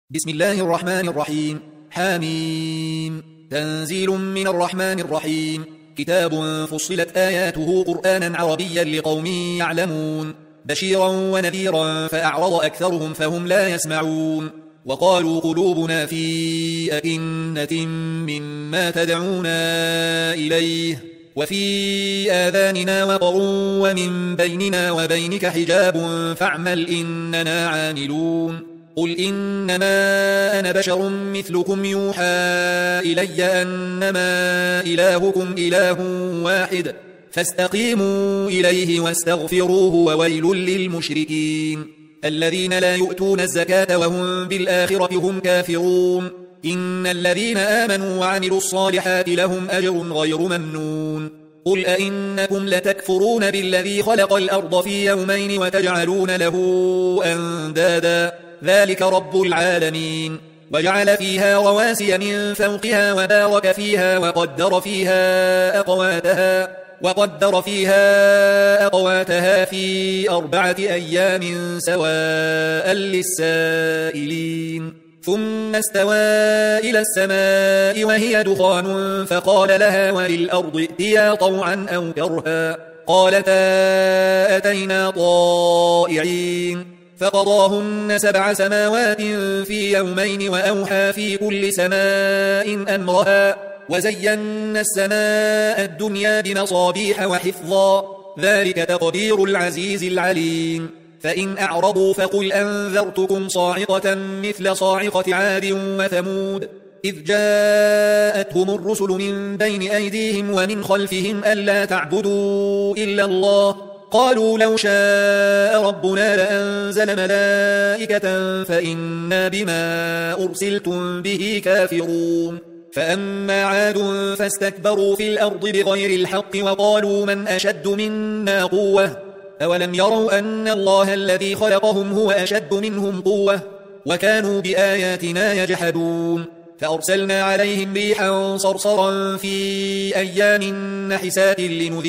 بسم الله الرحمن الرحيم. حاميم. تنزيل من الرحمن الرحيم. كتاب فصلت آياته قرآنا عربيا لقوم يعلمون، بشيرا ونذيرا فأعرض أكثرهم فهم لا يسمعون. وقالوا قلوبنا في أكنة مما تدعونا إليه وفي آذاننا وقر ومن بيننا وبينك حجاب فاعمل إننا عاملون. قل إنما أنا بشر مثلكم يوحى إلي أنما إلهكم إله واحد فاستقيموا إليه واستغفروه وويل للمشركين الذين لا يؤتون الزكاة وهم بالآخرة هم كافرون. إن الذين آمنوا وعملوا الصالحات لهم أجر غير ممنون. قل أئنكم لتكفرون بالذي خلق الأرض في يومين وتجعلون له أندادا ذلك رب العالمين. وجعل فيها رواسي من فوقها وبارك فيها وقدر فيها أقواتها في 4 أيام سواء للسائلين. ثم استوى إلى السماء وهي دخان فقال لها وللأرض ائتيا طوعا أو كرها قالتا أتينا طائعين. فقضاهن 7 سماوات في يومين وأوحى في كل سماء أمرها وزينا السماء الدنيا بمصابيح وحفظا ذلك تقدير العزيز العليم. فإن أعرضوا فقل أنذرتكم صاعقة مثل صاعقة عاد وثمود إذ جاءتهم الرسل من بين أيديهم ومن خلفهم ألا تعبدوا إلا الله قالوا لو شاء ربنا لأنزل ملائكة فإنا بما أرسلتم به كافرون. فأما عاد فاستكبروا في الأرض بغير الحق وقالوا من أشد منا قوة أولم يروا أن الله الذي خلقهم هو أشد منهم قوة وكانوا بآياتنا يجحدون. فأرسلنا عليهم ريحا صرصرا في أيام نحسات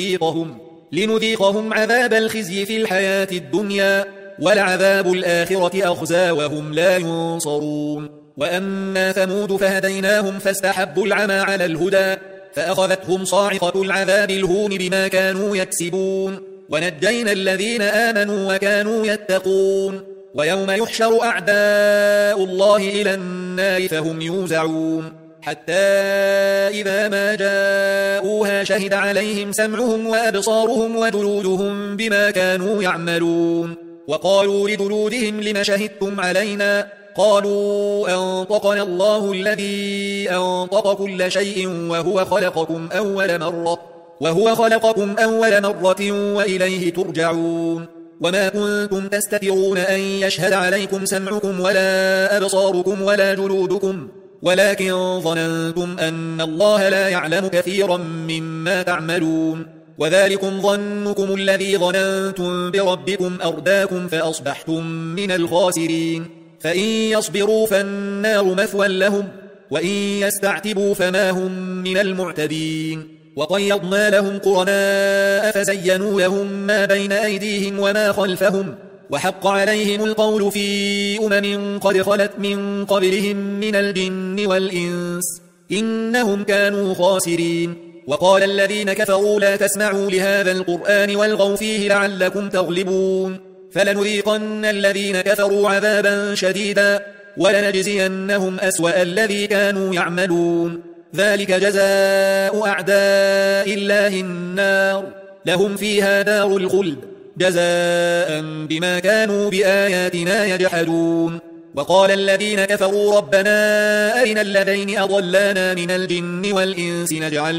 لنذيقهم عذاب الخزي في الحياة الدنيا ولعذاب الآخرة أخزى وهم لا ينصرون. وأما ثمود فهديناهم فاستحبوا العمى على الهدى فأخذتهم صاعقة العذاب الهون بما كانوا يكسبون. ونجينا الذين آمنوا وكانوا يتقون. ويوم يحشر أعداء الله إلى النار فهم يوزعون حتى إذا ما جاءوها شهد عليهم سمعهم وأبصارهم وجلودهم بما كانوا يعملون. وقالوا لجلودهم لم شهدتم علينا قالوا أنطقنا الله الذي أنطق كل شيء وهو خلقكم أول مرة وإليه ترجعون. وما كنتم تستترون أن يشهد عليكم سمعكم ولا أبصاركم ولا جلودكم ولكن ظننتم أن الله لا يعلم كثيرا مما تعملون. وذلكم ظنكم الذي ظننتم بربكم أرداكم فأصبحتم من الخاسرين. فإن يصبروا فالنار مثوى لهم وإن يستعتبوا فما هم من المعتدين. وقيضنا لهم قرناء فزينوا لهم ما بين أيديهم وما خلفهم وحق عليهم القول في قد خلت من قبلهم من الجن والإنس إنهم كانوا خاسرين. وقال الذين كفروا لا تسمعوا لهذا القرآن والغوا فيه لعلكم تغلبون. فلنذيقن الذين كفروا عذابا شديدا ولنجزينهم أسوأ الذي كانوا يعملون. ذلك جزاء أعداء الله النار لهم فيها دار الخلد جزاء بما كانوا بآياتنا يجحدون. وقال الذين كفروا ربنا أرنا الذين أضلانا من الجن والإنس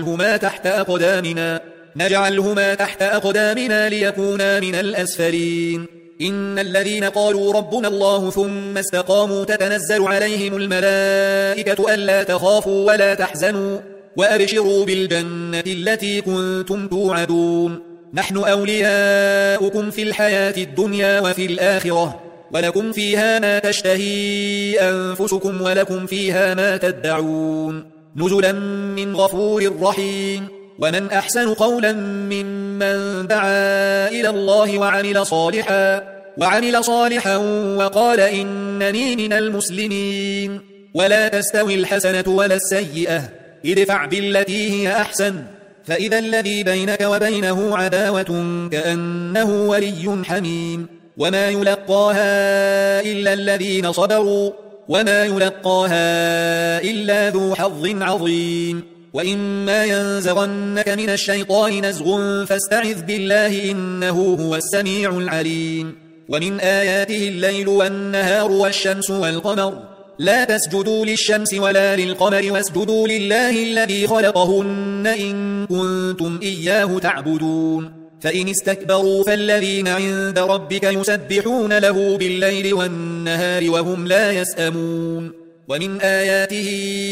نجعلهما تحت أقدامنا ليكونا من الأسفلين. إن الذين قالوا ربنا الله ثم استقاموا تتنزل عليهم الملائكة ألا تخافوا ولا تحزنوا وأبشروا بالجنة التي كنتم توعدون نحن أولياؤكم في الحياة الدنيا وفي الآخرة ولكم فيها ما تشتهي أنفسكم ولكم فيها ما تدعون نزلا من غفور رحيم. ومن أحسن قولا ممن دعا إلى الله وعمل صالحا وعمل صالحا وقال إنني من المسلمين. ولا تستوي الحسنة ولا السيئة، ادفع بالتي هي أحسن، فإذا الذي بينك وبينه عداوة كأنه ولي حميم. وما يلقاها إلا الذين صبروا وما يلقاها إلا ذو حظ عظيم. وإما ينزغنك من الشيطان نزغ فاستعذ بالله إنه هو السميع العليم. ومن آياته الليل والنهار والشمس والقمر، لا تسجدوا للشمس ولا للقمر واسجدوا لله الذي خلقهن إن كنتم إياه تعبدون. فإن استكبروا فالذين عند ربك يسبحون له بالليل والنهار وهم لا يسأمون. ومن آياته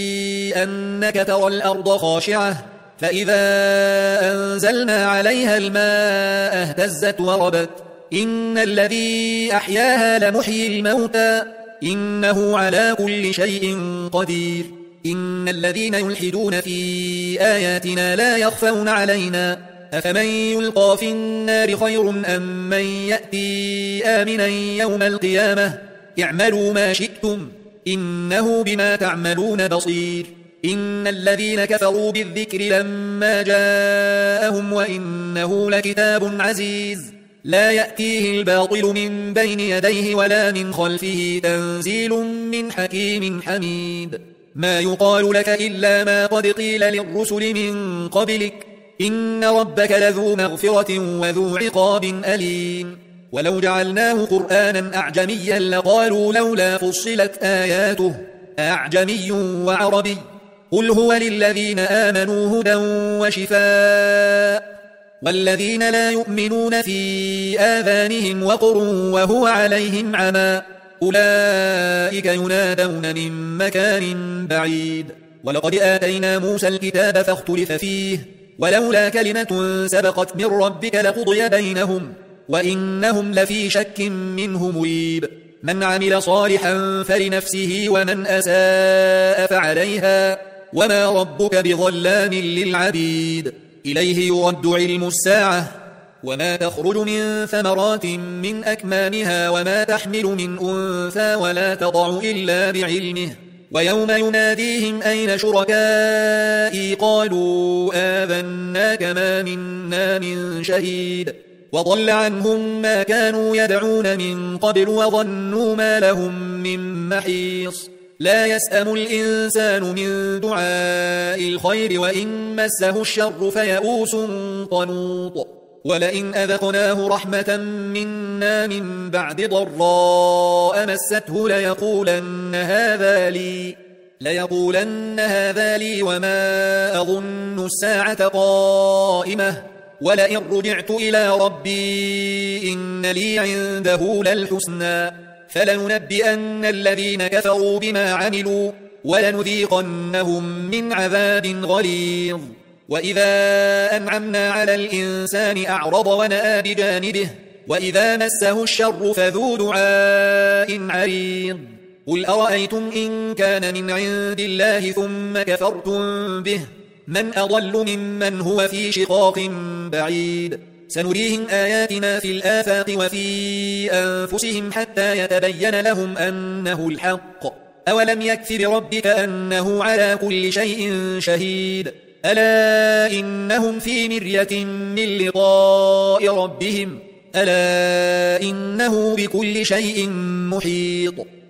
أنك ترى الأرض خاشعة فإذا أنزلنا عليها الماء اهتزت وربت. إن الذي أحياها لمحيي الموتى إنه على كل شيء قدير. إن الذين يلحدون في آياتنا لا يخفون علينا، أفمن يلقى في النار خير أم من يأتي آمنا يوم القيامة. اعملوا ما شئتم إنه بما تعملون بصير. إن الذين كفروا بالذكر لما جاءهم وإنه لكتاب عزيز لا يأتيه الباطل من بين يديه ولا من خلفه تنزيل من حكيم حميد. ما يقال لك إلا ما قد قيل للرسل من قبلك إن ربك لذو مغفرة وذو عقاب أليم. ولو جعلناه قرآنا أعجميا لقالوا لولا فصلت آياته أعجمي وعربي قل هو للذين آمنوا هدى وشفاء والذين لا يؤمنون في آذانهم وقر وهو عليهم عمى أولئك ينادون من مكان بعيد. ولقد آتينا موسى الكتاب فاختلف فيه ولولا كلمة سبقت من ربك لقضي بينهم وإنهم لفي شك منه مريب. من عمل صالحا فلنفسه ومن أساء فعليها وما ربك بظلام للعبيد. إليه يرد علم الساعة وما تخرج من ثمرات من أكمامها وما تحمل من أنثى ولا تضع إلا بعلمه. ويوم يناديهم أين شركائي قالوا آذناك ما منا من شهيد وضل عنهم ما كانوا يدعون من قبل وظنوا ما لهم من محيص. لا يسأم الإنسان من دعاء الخير وإن مسه الشر فيئوس قنوط. ولئن أذقناه رحمة منا من بعد ضراء مسته ليقولن هذا لي وما أظن الساعة قائمة ولئن رجعت إلى ربي إن لي عنده للحسنى فلننبئن الذين كفروا بما عملوا ولنذيقنهم من عذاب غليظ. وإذا أنعمنا على الإنسان أعرض ونأى بجانبه وإذا مسه الشر فذو دعاء عريض. قل أرأيتم إن كان من عند الله ثم كفرتم به من أضل ممن هو في شقاق بعيد. سنريهم آياتنا في الآفاق وفي أنفسهم حتى يتبين لهم أنه الحق. أولم يكف بربك أنه على كل شيء شهيد. ألا إنهم في مرية من لقاء ربهم ألا إنه بكل شيء محيط.